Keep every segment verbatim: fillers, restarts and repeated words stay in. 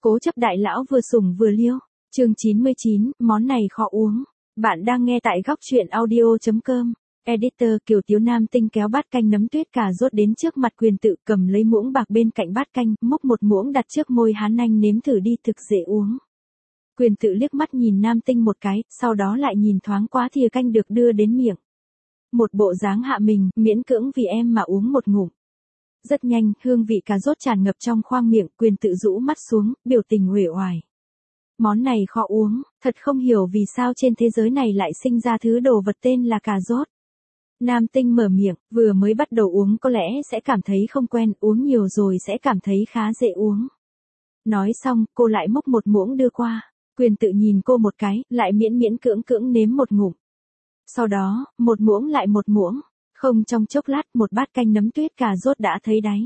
Cố chấp đại lão vừa sủng vừa liêu. Chương chín mươi chín, món này khó uống. Bạn đang nghe tại góc truyện audio chấm com. Editor Kiều Tiếu Nam Tinh kéo bát canh nấm tuyết cà rốt đến trước mặt Quyền Tự, cầm lấy muỗng bạc bên cạnh bát canh, múc một muỗng đặt trước môi hắn, anh nếm thử đi, thực dễ uống. Quyền Tự liếc mắt nhìn Nam Tinh một cái, sau đó lại nhìn thoáng qua thìa canh được đưa đến miệng. Một bộ dáng hạ mình, miễn cưỡng vì em mà uống một ngụm. Rất nhanh, hương vị cà rốt tràn ngập trong khoang miệng, Quyền Tự rũ mắt xuống, biểu tình uể oải. Món này khó uống, thật không hiểu vì sao trên thế giới này lại sinh ra thứ đồ vật tên là cà rốt. Nam Tinh mở miệng, vừa mới bắt đầu uống có lẽ sẽ cảm thấy không quen, uống nhiều rồi sẽ cảm thấy khá dễ uống. Nói xong, cô lại múc một muỗng đưa qua. Quyền Tự nhìn cô một cái, lại miễn miễn cưỡng cưỡng nếm một ngụm. Sau đó, một muỗng lại một muỗng. Không trong chốc lát, một bát canh nấm tuyết cà rốt đã thấy đáy.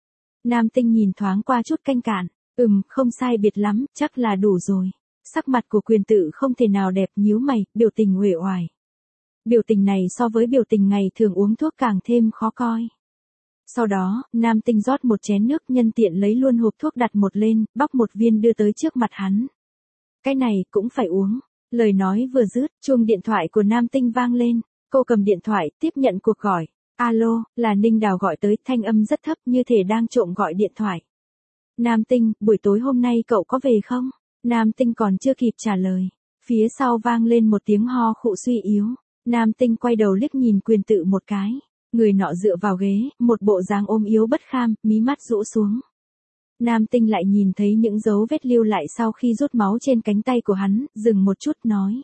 Nam Tinh nhìn thoáng qua chút canh cạn. Ừm, không sai biệt lắm, chắc là đủ rồi. Sắc mặt của Quyền Tự không thể nào đẹp, nhíu mày, biểu tình uể oải. Biểu tình này so với biểu tình ngày thường uống thuốc càng thêm khó coi. Sau đó, Nam Tinh rót một chén nước, nhân tiện lấy luôn hộp thuốc đặt một lên, bóc một viên đưa tới trước mặt hắn. Cái này cũng phải uống. Lời nói vừa dứt, chuông điện thoại của Nam Tinh vang lên. Cô cầm điện thoại, tiếp nhận cuộc gọi. Alo, là Ninh Đào gọi tới, thanh âm rất thấp như thể đang trộm gọi điện thoại. Nam Tinh, buổi tối hôm nay cậu có về không? Nam Tinh còn chưa kịp trả lời. Phía sau vang lên một tiếng ho khụ suy yếu. Nam Tinh quay đầu liếc nhìn Quyền Tự một cái. Người nọ dựa vào ghế, một bộ dáng ôm yếu bất kham, mí mắt rũ xuống. Nam Tinh lại nhìn thấy những dấu vết lưu lại sau khi rút máu trên cánh tay của hắn, dừng một chút nói.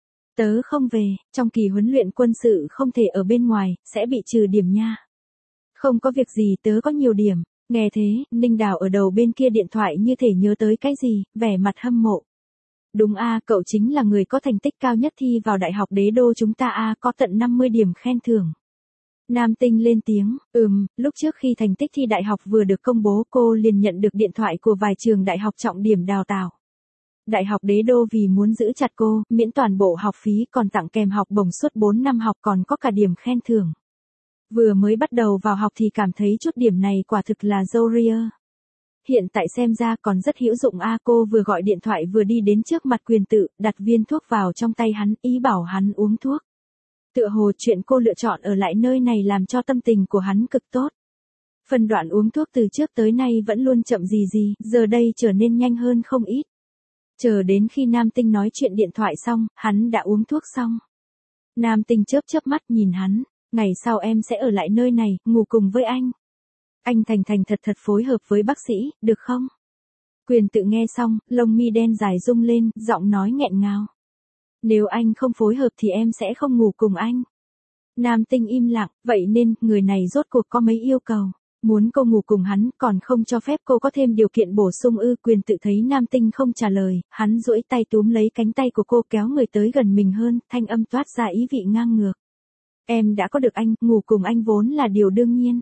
Tớ không về, trong kỳ huấn luyện quân sự không thể ở bên ngoài, sẽ bị trừ điểm nha. Không có việc gì, tớ có nhiều điểm. Nghe thế, Ninh Đào ở đầu bên kia điện thoại như thể nhớ tới cái gì, vẻ mặt hâm mộ. Đúng a, cậu chính là người có thành tích cao nhất thi vào đại học đế đô chúng ta a, có tận năm mươi điểm khen thưởng. Nam Tinh lên tiếng, ừm, lúc trước khi thành tích thi đại học vừa được công bố cô liền nhận được điện thoại của vài trường đại học trọng điểm đào tạo. Đại học đế đô vì muốn giữ chặt cô, miễn toàn bộ học phí còn tặng kèm học bổng suốt bốn năm học còn có cả điểm khen thưởng. Vừa mới bắt đầu vào học thì cảm thấy chút điểm này quả thực là dâu ria. Hiện tại xem ra còn rất hữu dụng a. Cô vừa gọi điện thoại vừa đi đến trước mặt Quyền Tự, đặt viên thuốc vào trong tay hắn, ý bảo hắn uống thuốc. Tựa hồ chuyện cô lựa chọn ở lại nơi này làm cho tâm tình của hắn cực tốt. Phần đoạn uống thuốc từ trước tới nay vẫn luôn chậm gì gì, giờ đây trở nên nhanh hơn không ít. Chờ đến khi Nam Tinh nói chuyện điện thoại xong, hắn đã uống thuốc xong. Nam Tinh chớp chớp mắt nhìn hắn. Ngày sau em sẽ ở lại nơi này, ngủ cùng với anh. Anh thành thành thật thật phối hợp với bác sĩ, được không? Quyền Tự nghe xong, lông mi đen dài rung lên, giọng nói nghẹn ngào. Nếu anh không phối hợp thì em sẽ không ngủ cùng anh. Nam Tinh im lặng, vậy nên, người này rốt cuộc có mấy yêu cầu. Muốn cô ngủ cùng hắn, còn không cho phép cô có thêm điều kiện bổ sung ư? Quyền Tự thấy Nam Tinh không trả lời, hắn duỗi tay túm lấy cánh tay của cô kéo người tới gần mình hơn, thanh âm toát ra ý vị ngang ngược. Em đã có được anh, ngủ cùng anh vốn là điều đương nhiên.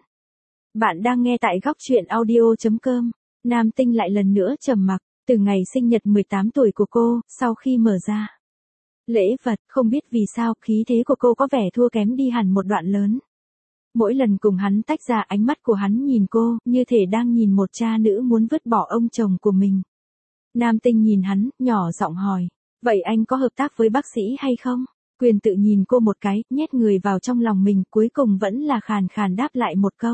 Bạn đang nghe tại góc truyện audio chấm com. Nam Tinh lại lần nữa trầm mặc, từ ngày sinh nhật mười tám tuổi của cô, sau khi mở ra lễ vật, không biết vì sao khí thế của cô có vẻ thua kém đi hẳn một đoạn lớn. Mỗi lần cùng hắn tách ra, ánh mắt của hắn nhìn cô, như thể đang nhìn một cha nữ muốn vứt bỏ ông chồng của mình. Nam Tinh nhìn hắn, nhỏ giọng hỏi, vậy anh có hợp tác với bác sĩ hay không? Quyền Tự nhìn cô một cái, nhét người vào trong lòng mình, cuối cùng vẫn là khàn khàn đáp lại một câu.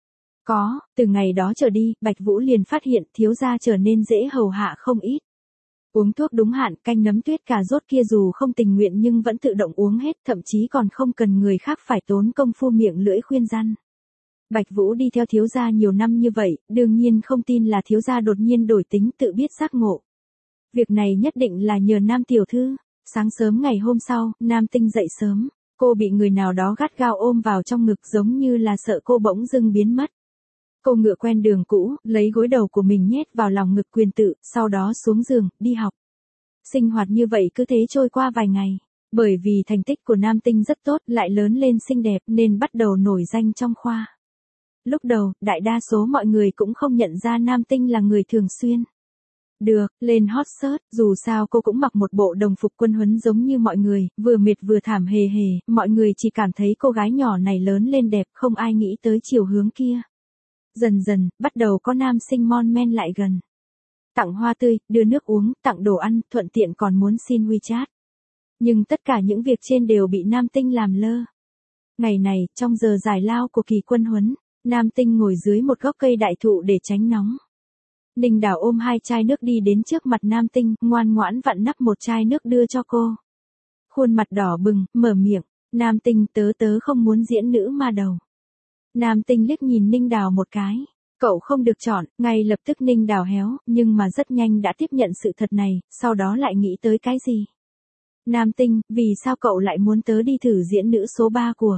Có, từ ngày đó trở đi, Bạch Vũ liền phát hiện thiếu gia trở nên dễ hầu hạ không ít. Uống thuốc đúng hạn, canh nấm tuyết cà rốt kia dù không tình nguyện nhưng vẫn tự động uống hết, thậm chí còn không cần người khác phải tốn công phu miệng lưỡi khuyên răn. Bạch Vũ đi theo thiếu gia nhiều năm như vậy, đương nhiên không tin là thiếu gia đột nhiên đổi tính, tự biết giác ngộ. Việc này nhất định là nhờ Nam tiểu thư. Sáng sớm ngày hôm sau, Nam Tinh dậy sớm, cô bị người nào đó gắt gao ôm vào trong ngực giống như là sợ cô bỗng dưng biến mất. Cô ngựa quen đường cũ, lấy gối đầu của mình nhét vào lòng ngực Quyền Tự, sau đó xuống giường, đi học. Sinh hoạt như vậy cứ thế trôi qua vài ngày. Bởi vì thành tích của Nam Tinh rất tốt, lại lớn lên xinh đẹp nên bắt đầu nổi danh trong khoa. Lúc đầu, đại đa số mọi người cũng không nhận ra Nam Tinh là người thường xuyên được lên hot search, dù sao cô cũng mặc một bộ đồng phục quân huấn giống như mọi người, vừa mệt vừa thảm hề hề, mọi người chỉ cảm thấy cô gái nhỏ này lớn lên đẹp, không ai nghĩ tới chiều hướng kia. Dần dần, bắt đầu có nam sinh mon men lại gần. tặng hoa tươi, đưa nước uống, tặng đồ ăn, thuận tiện còn muốn xin WeChat. Nhưng tất cả những việc trên đều bị Nam Tinh làm lơ. Ngày này, trong giờ giải lao của kỳ quân huấn, Nam Tinh ngồi dưới một gốc cây đại thụ để tránh nóng. Ninh Đào ôm hai chai nước đi đến trước mặt Nam Tinh, ngoan ngoãn vặn nắp một chai nước đưa cho cô. Khuôn mặt đỏ bừng, mở miệng, Nam Tinh tớ tớ không muốn diễn nữ ma đầu. Nam Tinh liếc nhìn Ninh Đào một cái. Cậu không được chọn, ngay lập tức Ninh Đào héo, nhưng mà rất nhanh đã tiếp nhận sự thật này, sau đó lại nghĩ tới cái gì. Nam Tinh, vì sao cậu lại muốn tớ đi thử diễn nữ số ba của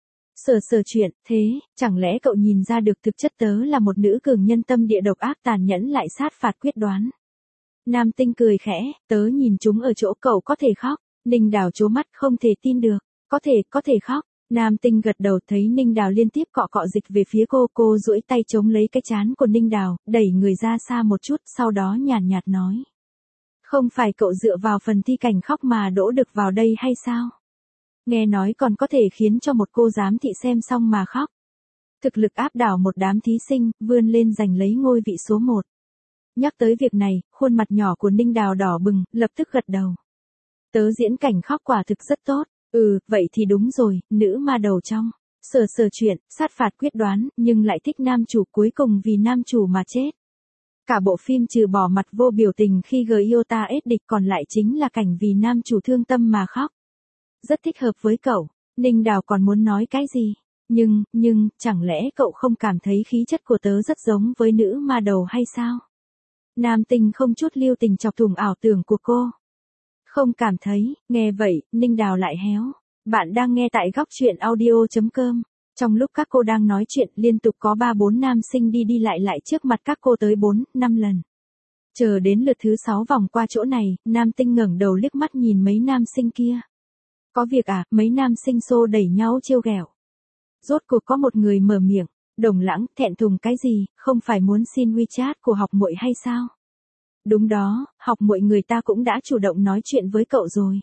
Sở Sở Chuyện, thế, chẳng lẽ cậu nhìn ra được thực chất tớ là một nữ cường nhân tâm địa độc ác tàn nhẫn lại sát phạt quyết đoán. Nam Tinh cười khẽ, tớ nhìn chúng ở chỗ cậu có thể khóc. Ninh Đào trố mắt không thể tin được, có thể, có thể khóc. Nam Tinh gật đầu thấy Ninh Đào liên tiếp cọ cọ dịch về phía cô, cô duỗi tay chống lấy cái trán của Ninh Đào, đẩy người ra xa một chút, sau đó nhàn nhạt nói. Không phải cậu dựa vào phần thi cảnh khóc mà đỗ được vào đây hay sao? Nghe nói còn có thể khiến cho một cô giám thị xem xong mà khóc. Thực lực áp đảo một đám thí sinh, vươn lên giành lấy ngôi vị số một. Nhắc tới việc này, khuôn mặt nhỏ của Ninh Đào đỏ bừng, lập tức gật đầu. Tớ diễn cảnh khóc quả thực rất tốt. Ừ, vậy thì đúng rồi, nữ ma đầu trong Sở Sở Chuyện, sát phạt quyết đoán, nhưng lại thích nam chủ, cuối cùng vì nam chủ mà chết. Cả bộ phim trừ bỏ mặt vô biểu tình khi Gyota ết địch còn lại chính là cảnh vì nam chủ thương tâm mà khóc. Rất thích hợp với cậu. Ninh Đào còn muốn nói cái gì? Nhưng, nhưng, chẳng lẽ cậu không cảm thấy khí chất của tớ rất giống với nữ ma đầu hay sao? Nam Tinh không chút lưu tình chọc thủng ảo tưởng của cô. Không cảm thấy, nghe vậy, Ninh Đào lại héo. Bạn đang nghe tại góc truyện audio chấm com. Trong lúc các cô đang nói chuyện, liên tục có ba bốn nam sinh đi đi lại lại trước mặt các cô tới bốn, năm lần. Chờ đến lượt thứ sáu vòng qua chỗ này, Nam Tinh ngẩng đầu liếc mắt nhìn mấy nam sinh kia. Có việc à, mấy nam sinh xô đẩy nhau trêu ghẹo. Rốt cuộc có một người mở miệng, Đồng Lãng, thẹn thùng cái gì, không phải muốn xin WeChat của học muội hay sao? Đúng đó, học muội người ta cũng đã chủ động nói chuyện với cậu rồi.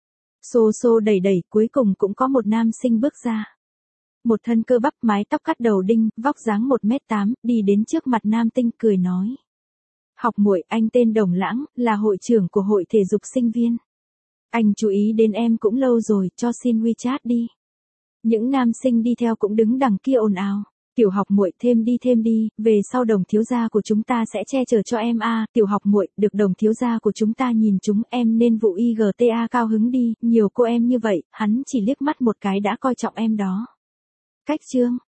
Xô xô đẩy đẩy, cuối cùng cũng có một nam sinh bước ra. Một thân cơ bắp, mái tóc cắt đầu đinh, vóc dáng một mét tám, đi đến trước mặt Nam Tinh cười nói. Học muội, anh tên Đồng Lãng, là hội trưởng của hội thể dục sinh viên. Anh chú ý đến em cũng lâu rồi, cho xin WeChat đi. Những nam sinh đi theo cũng đứng đằng kia ồn ào. Tiểu học muội, thêm đi thêm đi, về sau Đồng thiếu gia của chúng ta sẽ che chở cho em a. À, tiểu học muội, được Đồng thiếu gia của chúng ta nhìn chúng em nên vụ i giê tê a cao hứng đi, nhiều cô em như vậy, hắn chỉ liếc mắt một cái đã coi trọng em đó. Cách chương